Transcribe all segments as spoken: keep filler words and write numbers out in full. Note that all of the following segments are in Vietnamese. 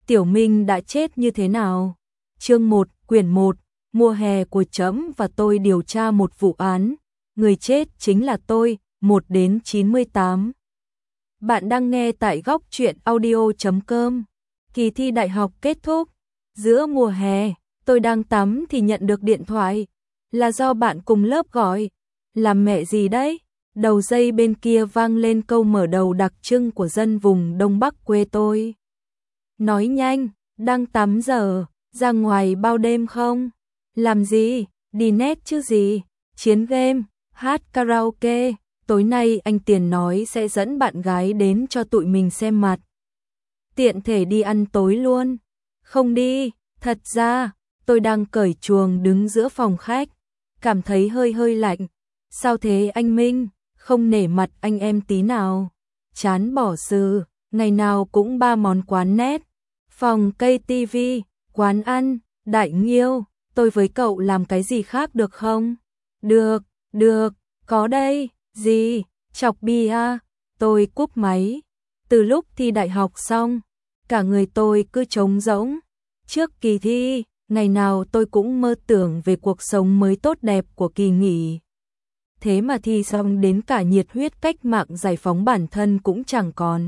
Tiểu Minh đã chết như thế nào? Chương một, quyển một, mùa hè của trẫm và tôi điều tra một vụ án, người chết chính là tôi, một đến chín mươi tám. Bạn đang nghe tại góc truyện audio chấm com. Kỳ thi đại học kết thúc. Giữa mùa hè, tôi đang tắm thì nhận được điện thoại. Là do bạn cùng lớp gọi. Làm mẹ gì đấy? Đầu dây bên kia vang lên câu mở đầu đặc trưng của dân vùng Đông Bắc quê tôi. Nói nhanh, đang tắm giờ, ra ngoài bao đêm không? Làm gì? Đi net chứ gì? Chiến game, hát karaoke. Tối nay anh Tiền nói sẽ dẫn bạn gái đến cho tụi mình xem mặt. Tiện thể đi ăn tối luôn. Không đi, thật ra, tôi đang cởi chuồng đứng giữa phòng khách. Cảm thấy hơi hơi lạnh. Sao thế anh Minh? Không nể mặt anh em tí nào. Chán bỏ sự, ngày nào cũng ba món quán nét. Phòng cây tivi, quán ăn, đại nghiêu. Tôi với cậu làm cái gì khác được không? Được, được, có đây. Gì? Chọc bi à? Tôi cúp máy. Từ lúc thi đại học xong, cả người tôi cứ trống rỗng. Trước kỳ thi, ngày nào tôi cũng mơ tưởng về cuộc sống mới tốt đẹp của kỳ nghỉ. Thế mà thi xong đến cả nhiệt huyết cách mạng giải phóng bản thân cũng chẳng còn.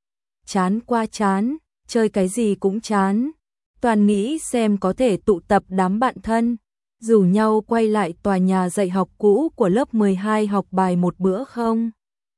Chán qua chán, chơi cái gì cũng chán. Toàn nghĩ xem có thể tụ tập đám bạn thân, rủ nhau quay lại tòa nhà dạy học cũ của lớp mười hai học bài một bữa không?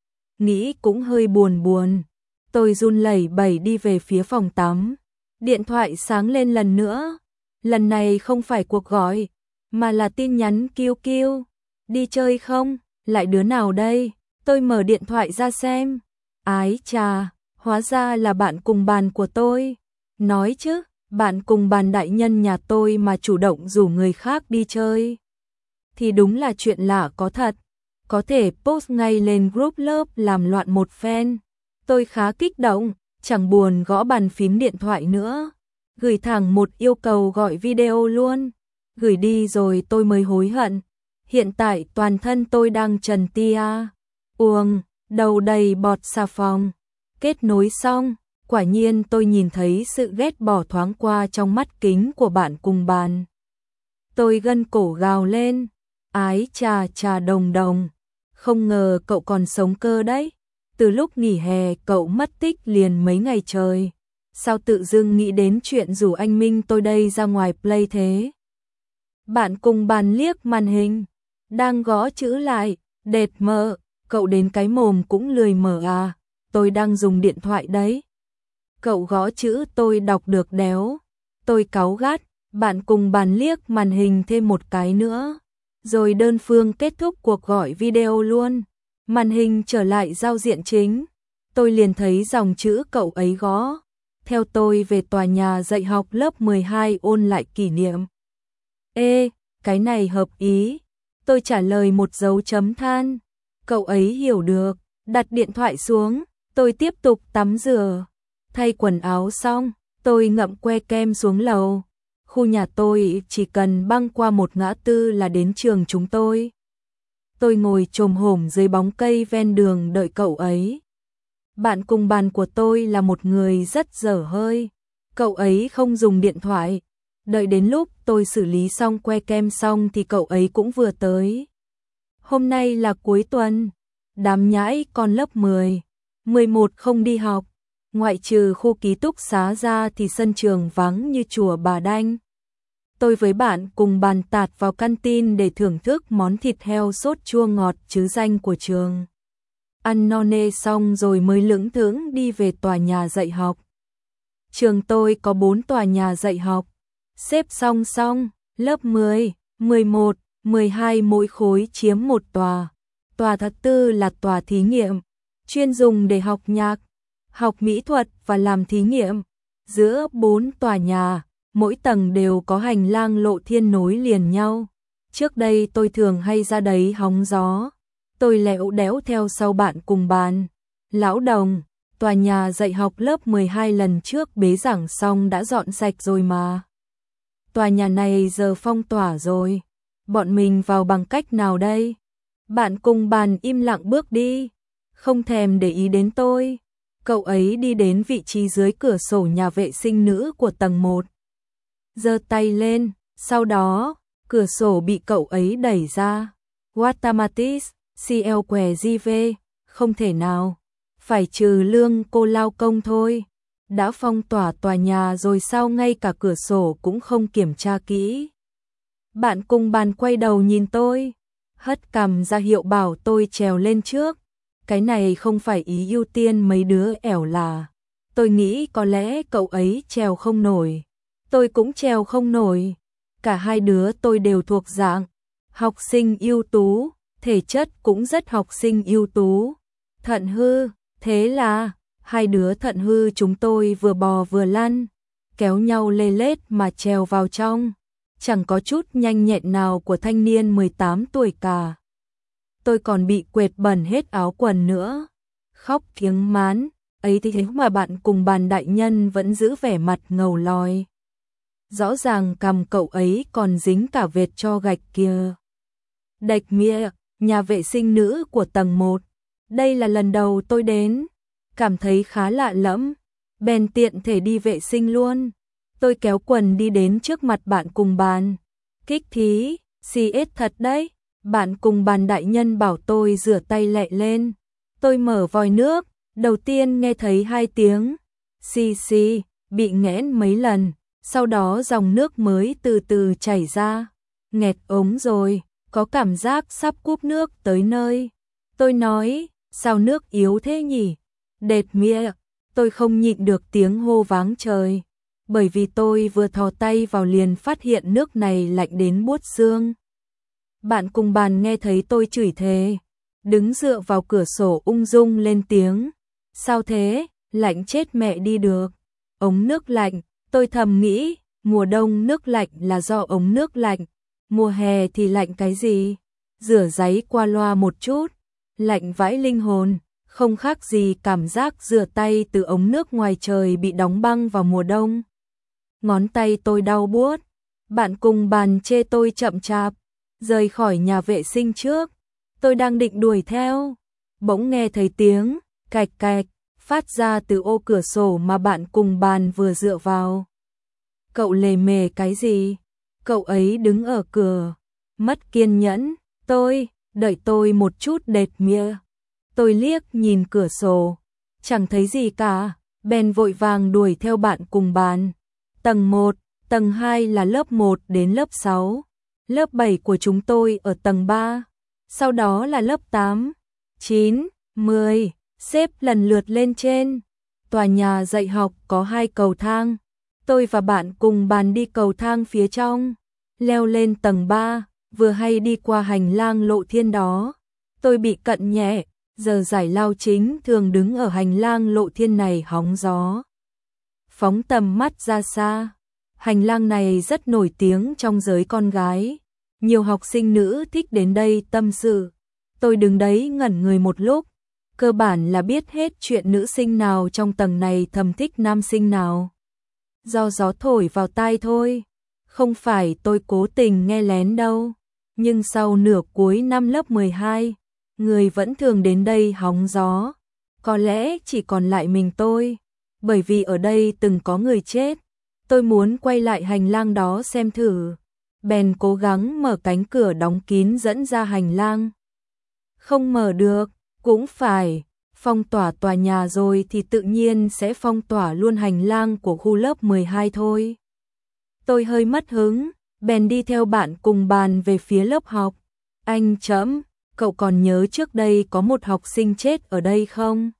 Nghĩ cũng hơi buồn buồn. Tôi run lẩy bẩy đi về phía phòng tắm. Điện thoại sáng lên lần nữa. Lần này không phải cuộc gọi, mà là tin nhắn kiu kiu. Đi chơi không? Lại đứa nào đây? Tôi mở điện thoại ra xem. Ái chà, hóa ra là bạn cùng bàn của tôi. Nói chứ, bạn cùng bàn đại nhân nhà tôi mà chủ động rủ người khác đi chơi. Thì đúng là chuyện lạ có thật. Có thể post ngay lên group lớp làm loạn một phen. Tôi khá kích động, chẳng buồn gõ bàn phím điện thoại nữa. Gửi thẳng một yêu cầu gọi video luôn. Gửi đi rồi tôi mới hối hận. Hiện tại toàn thân tôi đang trần tia. Uồng, đầu đầy bọt xà phòng. Kết nối xong, quả nhiên tôi nhìn thấy sự ghét bỏ thoáng qua trong mắt kính của bạn cùng bàn. Tôi gân cổ gào lên. Ái chà chà đồng đồng. Không ngờ cậu còn sống cơ đấy. Từ lúc nghỉ hè cậu mất tích liền mấy ngày trời. Sao tự dưng nghĩ đến chuyện rủ anh Minh tôi đây ra ngoài play thế? Bạn cùng bàn liếc màn hình. Đang gõ chữ lại. Đệt mờ, cậu đến cái mồm cũng lười mở à. Tôi đang dùng điện thoại đấy. Cậu gõ chữ tôi đọc được đéo. Tôi cáu gắt. Bạn cùng bàn liếc màn hình thêm một cái nữa. Rồi đơn phương kết thúc cuộc gọi video luôn. Màn hình trở lại giao diện chính. Tôi liền thấy dòng chữ cậu ấy gõ. Theo tôi về tòa nhà dạy học lớp mười hai ôn lại kỷ niệm. Ê, cái này hợp ý. Tôi trả lời một dấu chấm than. Cậu ấy hiểu được. Đặt điện thoại xuống. Tôi tiếp tục tắm rửa. Thay quần áo xong, tôi ngậm que kem xuống lầu. Khu nhà tôi chỉ cần băng qua một ngã tư là đến trường chúng tôi. Tôi ngồi chồm hổm dưới bóng cây ven đường đợi cậu ấy. Bạn cùng bàn của tôi là một người rất dở hơi. Cậu ấy không dùng điện thoại. Đợi đến lúc tôi xử lý xong que kem xong thì cậu ấy cũng vừa tới. Hôm nay là cuối tuần. Đám nhãi con lớp mười, mười một không đi học. Ngoại trừ khu ký túc xá ra thì sân trường vắng như chùa Bà Đanh. Tôi với bạn cùng bàn tạt vào canteen để thưởng thức món thịt heo sốt chua ngọt chứ danh của trường. Ăn no nê xong rồi mới lững thững đi về tòa nhà dạy học. Trường tôi có bốn tòa nhà dạy học. Xếp song song, lớp mười, mười một, mười hai mỗi khối chiếm một tòa. Tòa thứ tư là tòa thí nghiệm, chuyên dùng để học nhạc, học mỹ thuật và làm thí nghiệm. Giữa bốn tòa nhà, mỗi tầng đều có hành lang lộ thiên nối liền nhau. Trước đây tôi thường hay ra đấy hóng gió. Tôi lẽo đẽo theo sau bạn cùng bàn. Lão Đồng, tòa nhà dạy học lớp mười hai lần trước bế giảng xong đã dọn sạch rồi mà. Tòa nhà này giờ phong tỏa rồi. Bọn mình vào bằng cách nào đây? Bạn cùng bàn im lặng bước đi. Không thèm để ý đến tôi. Cậu ấy đi đến vị trí dưới cửa sổ nhà vệ sinh nữ của tầng một. Giơ tay lên, sau đó, cửa sổ bị cậu ấy đẩy ra. Watamatis, xê lờ què giê vê, không thể nào. Phải trừ lương cô lao công thôi. Đã phong tỏa tòa nhà rồi sao ngay cả cửa sổ cũng không kiểm tra kỹ. Bạn cùng bàn quay đầu nhìn tôi, hất cằm ra hiệu bảo tôi trèo lên trước. Cái này không phải ý ưu tiên mấy đứa ẻo là. Tôi nghĩ có lẽ cậu ấy trèo không nổi. Tôi cũng trèo không nổi. Cả hai đứa tôi đều thuộc dạng học sinh ưu tú, thể chất cũng rất học sinh ưu tú. Thận hư, thế là hai đứa thận hư chúng tôi vừa bò vừa lăn, kéo nhau lê lết mà trèo vào trong. Chẳng có chút nhanh nhẹn nào của thanh niên mười tám tuổi cả. Tôi còn bị quệt bẩn hết áo quần nữa. Khóc tiếng mán, ấy thế mà bạn cùng bàn đại nhân vẫn giữ vẻ mặt ngầu lòi. Rõ ràng cằm cậu ấy còn dính cả vệt cho gạch kia. Đạch mía, nhà vệ sinh nữ của tầng một. Đây là lần đầu tôi đến, cảm thấy khá lạ lẫm, bèn tiện thể đi vệ sinh luôn. Tôi kéo quần đi đến trước mặt bạn cùng bàn. Kích thí, xì ết thật đấy. Bạn cùng bàn đại nhân bảo tôi rửa tay lẹ lên. Tôi mở vòi nước, đầu tiên nghe thấy hai tiếng xì xì, bị nghẽn mấy lần, sau đó dòng nước mới từ từ chảy ra. Nghẹt ống rồi, có cảm giác sắp cúp nước tới nơi. Tôi nói, sao nước yếu thế nhỉ? Đệt mía, tôi không nhịn được tiếng hô váng trời. Bởi vì tôi vừa thò tay vào liền phát hiện nước này lạnh đến buốt xương. Bạn cùng bàn nghe thấy tôi chửi thề, đứng dựa vào cửa sổ ung dung lên tiếng. Sao thế, lạnh chết mẹ đi được. Ống nước lạnh, tôi thầm nghĩ, mùa đông nước lạnh là do ống nước lạnh, mùa hè thì lạnh cái gì? Rửa giấy qua loa một chút, lạnh vãi linh hồn, không khác gì cảm giác rửa tay từ ống nước ngoài trời bị đóng băng vào mùa đông. Ngón tay tôi đau buốt, bạn cùng bàn chê tôi chậm chạp, rời khỏi nhà vệ sinh trước. Tôi đang định đuổi theo, bỗng nghe thấy tiếng cạch cạch phát ra từ ô cửa sổ mà bạn cùng bàn vừa dựa vào. Cậu lề mề cái gì? Cậu ấy đứng ở cửa, mất kiên nhẫn. Tôi, đợi tôi một chút đệt mía. Tôi liếc nhìn cửa sổ, chẳng thấy gì cả, bèn vội vàng đuổi theo bạn cùng bàn. Tầng một, tầng hai là lớp một đến lớp sáu. Lớp bảy của chúng tôi ở tầng ba. Sau đó là lớp tám, chín, mười, xếp lần lượt lên trên. Tòa nhà dạy học có hai cầu thang. Tôi và bạn cùng bàn đi cầu thang phía trong, leo lên tầng ba, vừa hay đi qua hành lang lộ thiên đó. Tôi bị cận nhẹ, giờ giải lao chính thường đứng ở hành lang lộ thiên này hóng gió. Phóng tầm mắt ra xa, hành lang này rất nổi tiếng trong giới con gái. Nhiều học sinh nữ thích đến đây tâm sự. Tôi đứng đấy ngẩn người một lúc, cơ bản là biết hết chuyện nữ sinh nào trong tầng này thầm thích nam sinh nào. Do gió thổi vào tai thôi, không phải tôi cố tình nghe lén đâu. Nhưng sau nửa cuối năm lớp mười hai, người vẫn thường đến đây hóng gió. Có lẽ chỉ còn lại mình tôi, bởi vì ở đây từng có người chết. Tôi muốn quay lại hành lang đó xem thử, bèn cố gắng mở cánh cửa đóng kín dẫn ra hành lang. Không mở được, cũng phải, phong tỏa tòa nhà rồi thì tự nhiên sẽ phong tỏa luôn hành lang của khu lớp mười hai thôi. Tôi hơi mất hứng, bèn đi theo bạn cùng bàn về phía lớp học. Anh chấm, cậu còn nhớ trước đây có một học sinh chết ở đây không?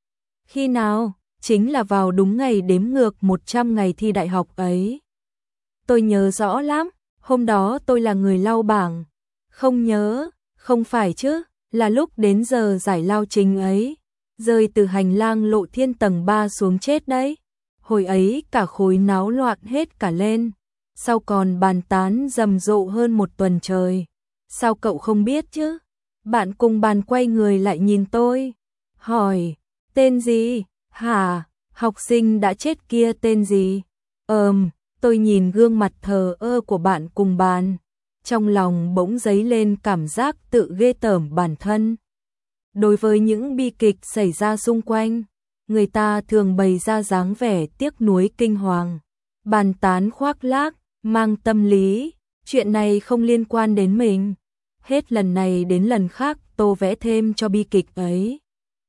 Khi nào? Chính là vào đúng ngày đếm ngược một trăm ngày thi đại học ấy. Tôi nhớ rõ lắm, hôm đó tôi là người lau bảng. Không nhớ, không phải chứ, là lúc đến giờ giải lao trình ấy, rơi từ hành lang lộ thiên tầng ba xuống chết đấy. Hồi ấy cả khối náo loạn hết cả lên, sau còn bàn tán rầm rộ hơn một tuần trời. Sao cậu không biết chứ? Bạn cùng bàn quay người lại nhìn tôi, hỏi, tên gì? Hả, học sinh đã chết kia tên gì? Ờm, tôi nhìn gương mặt thờ ơ của bạn cùng bàn, trong lòng bỗng dấy lên cảm giác tự ghê tởm bản thân. Đối với những bi kịch xảy ra xung quanh, người ta thường bày ra dáng vẻ tiếc nuối kinh hoàng, bàn tán khoác lác, mang tâm lý, chuyện này không liên quan đến mình. Hết lần này đến lần khác tô vẽ thêm cho bi kịch ấy.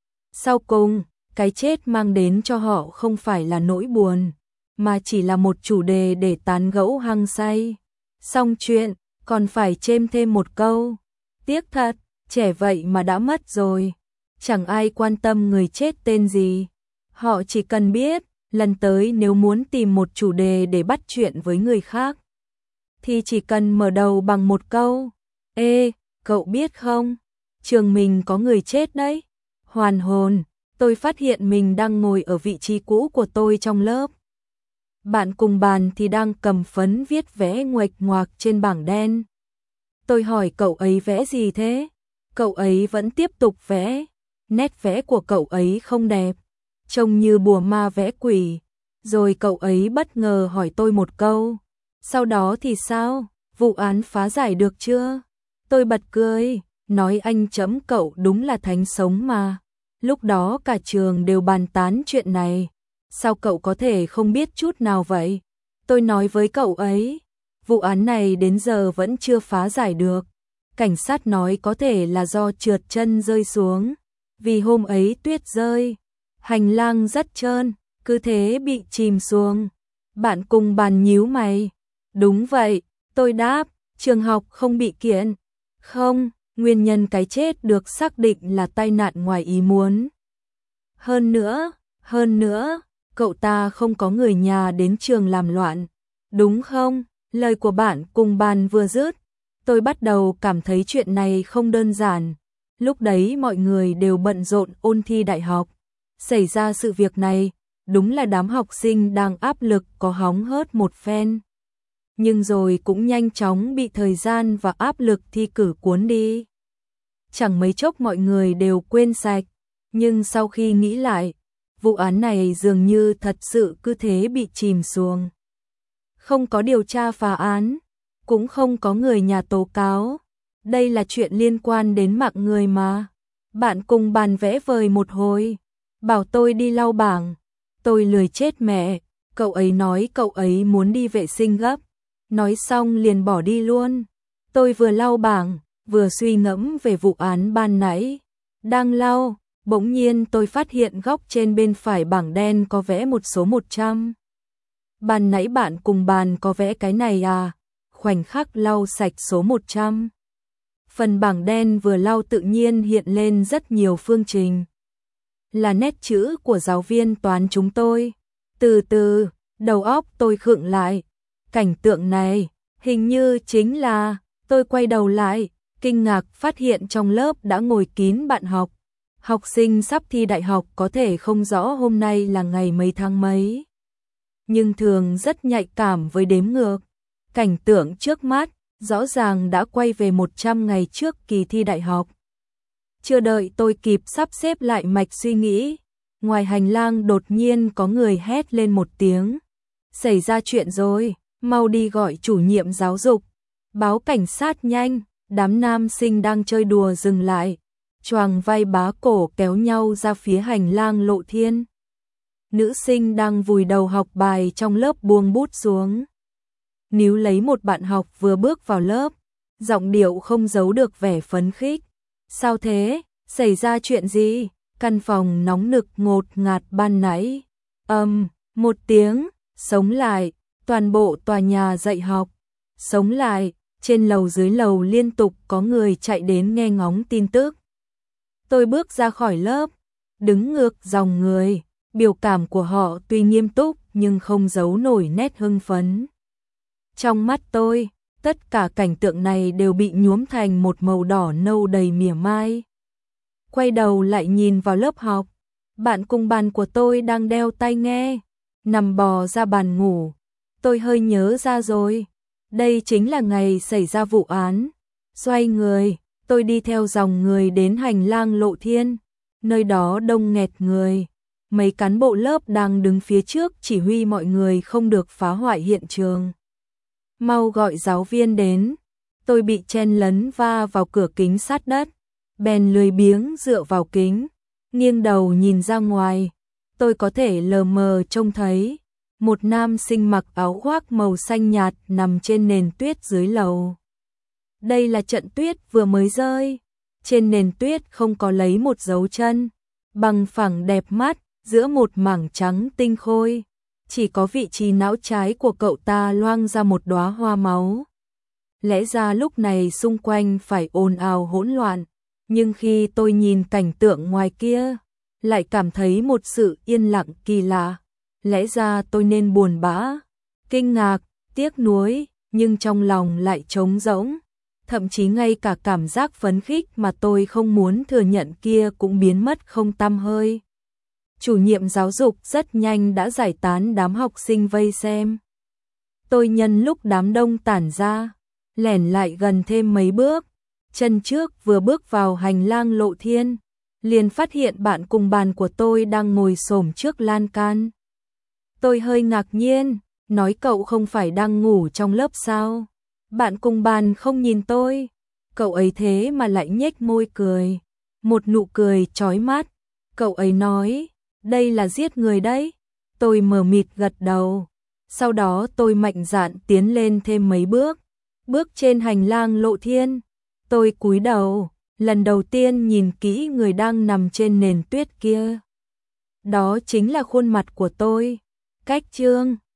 Sau cùng, cái chết mang đến cho họ không phải là nỗi buồn, mà chỉ là một chủ đề để tán gẫu hăng say. Xong chuyện, còn phải chêm thêm một câu. Tiếc thật, trẻ vậy mà đã mất rồi. Chẳng ai quan tâm người chết tên gì. Họ chỉ cần biết, lần tới nếu muốn tìm một chủ đề để bắt chuyện với người khác, thì chỉ cần mở đầu bằng một câu. Ê, cậu biết không? Trường mình có người chết đấy. Hoàn hồn, tôi phát hiện mình đang ngồi ở vị trí cũ của tôi trong lớp. Bạn cùng bàn thì đang cầm phấn viết vẽ nguệch ngoạc trên bảng đen. Tôi hỏi cậu ấy vẽ gì thế? Cậu ấy vẫn tiếp tục vẽ. Nét vẽ của cậu ấy không đẹp, trông như bùa ma vẽ quỷ. Rồi cậu ấy bất ngờ hỏi tôi một câu. Sau đó thì sao? Vụ án phá giải được chưa? Tôi bật cười, nói anh chấm cậu đúng là thánh sống mà. Lúc đó cả trường đều bàn tán chuyện này. Sao cậu có thể không biết chút nào vậy? Tôi nói với cậu ấy, vụ án này đến giờ vẫn chưa phá giải được. Cảnh sát nói có thể là do trượt chân rơi xuống. Vì hôm ấy tuyết rơi, hành lang rất trơn, cứ thế bị chìm xuống. Bạn cùng bàn nhíu mày. Đúng vậy, tôi đáp, trường học không bị kiện. Không, nguyên nhân cái chết được xác định là tai nạn ngoài ý muốn. Hơn nữa, hơn nữa, cậu ta không có người nhà đến trường làm loạn. Đúng không? Lời của bạn cùng bàn vừa dứt, tôi bắt đầu cảm thấy chuyện này không đơn giản. Lúc đấy mọi người đều bận rộn ôn thi đại học. Xảy ra sự việc này, đúng là đám học sinh đang áp lực có hóng hớt một phen. Nhưng rồi cũng nhanh chóng bị thời gian và áp lực thi cử cuốn đi. Chẳng mấy chốc mọi người đều quên sạch. Nhưng sau khi nghĩ lại, vụ án này dường như thật sự cứ thế bị chìm xuống. Không có điều tra phá án, cũng không có người nhà tố cáo. Đây là chuyện liên quan đến mạng người mà. Bạn cùng bàn vẽ vời một hồi, bảo tôi đi lau bảng. Tôi lười chết mẹ, cậu ấy nói cậu ấy muốn đi vệ sinh gấp. Nói xong liền bỏ đi luôn. Tôi vừa lau bảng, vừa suy ngẫm về vụ án ban nãy. Đang lau, bỗng nhiên tôi phát hiện góc trên bên phải bảng đen có vẽ một số một trăm. Ban nãy bạn cùng bàn có vẽ cái này à? Khoảnh khắc lau sạch số một trăm. Phần bảng đen vừa lau tự nhiên hiện lên rất nhiều phương trình. Là nét chữ của giáo viên toán chúng tôi. Từ từ, đầu óc tôi khựng lại. Cảnh tượng này, hình như chính là, tôi quay đầu lại, kinh ngạc phát hiện trong lớp đã ngồi kín bạn học. Học sinh sắp thi đại học có thể không rõ hôm nay là ngày mấy tháng mấy, nhưng thường rất nhạy cảm với đếm ngược. Cảnh tượng trước mắt, rõ ràng đã quay về một trăm ngày trước kỳ thi đại học. Chưa đợi tôi kịp sắp xếp lại mạch suy nghĩ, ngoài hành lang đột nhiên có người hét lên một tiếng. Xảy ra chuyện rồi, mau đi gọi chủ nhiệm giáo dục. Báo cảnh sát nhanh, đám nam sinh đang chơi đùa dừng lại. Choàng vai bá cổ kéo nhau ra phía hành lang Lộ Thiên. Nữ sinh đang vùi đầu học bài trong lớp buông bút xuống. Níu lấy một bạn học vừa bước vào lớp, giọng điệu không giấu được vẻ phấn khích. Sao thế? Xảy ra chuyện gì? Căn phòng nóng nực ngột ngạt ban nãy. Ầm, um, một tiếng, sống lại, toàn bộ tòa nhà dạy học. Sống lại, trên lầu dưới lầu liên tục có người chạy đến nghe ngóng tin tức. Tôi bước ra khỏi lớp, đứng ngược dòng người, biểu cảm của họ tuy nghiêm túc nhưng không giấu nổi nét hưng phấn. Trong mắt tôi, tất cả cảnh tượng này đều bị nhuốm thành một màu đỏ nâu đầy mỉa mai. Quay đầu lại nhìn vào lớp học, bạn cùng bàn của tôi đang đeo tai nghe, nằm bò ra bàn ngủ. Tôi hơi nhớ ra rồi, đây chính là ngày xảy ra vụ án. Xoay người, tôi đi theo dòng người đến hành lang Lộ Thiên, nơi đó đông nghẹt người. Mấy cán bộ lớp đang đứng phía trước chỉ huy mọi người không được phá hoại hiện trường. Mau gọi giáo viên đến. Tôi bị chen lấn va vào cửa kính sát đất, bèn lười biếng dựa vào kính, nghiêng đầu nhìn ra ngoài. tôi có thể lờ mờ trông thấy một nam sinh mặc áo khoác màu xanh nhạt nằm trên nền tuyết dưới lầu. Đây là trận tuyết vừa mới rơi, trên nền tuyết không có lấy một dấu chân, bằng phẳng đẹp mắt, giữa một mảng trắng tinh khôi, chỉ có vị trí não trái của cậu ta loang ra một đóa hoa máu. Lẽ ra lúc này xung quanh phải ồn ào hỗn loạn, nhưng khi tôi nhìn cảnh tượng ngoài kia, lại cảm thấy một sự yên lặng kỳ lạ. Lẽ ra tôi nên buồn bã, kinh ngạc, tiếc nuối, nhưng trong lòng lại trống rỗng. Thậm chí ngay cả cảm giác phấn khích mà tôi không muốn thừa nhận kia cũng biến mất không tăm hơi. Chủ nhiệm giáo dục rất nhanh đã giải tán đám học sinh vây xem. Tôi nhân lúc đám đông tản ra, lẻn lại gần thêm mấy bước, chân trước vừa bước vào hành lang lộ thiên, liền phát hiện bạn cùng bàn của tôi đang ngồi xổm trước lan can. Tôi hơi ngạc nhiên, nói cậu không phải đang ngủ trong lớp sao? Bạn cùng bàn không nhìn tôi, cậu ấy thế mà lại nhếch môi cười, một nụ cười chói mắt. Cậu ấy nói, đây là giết người đấy. Tôi mờ mịt gật đầu, sau đó tôi mạnh dạn tiến lên thêm mấy bước, bước trên hành lang lộ thiên. Tôi cúi đầu, lần đầu tiên nhìn kỹ người đang nằm trên nền tuyết kia. Đó chính là khuôn mặt của tôi. Cách Trương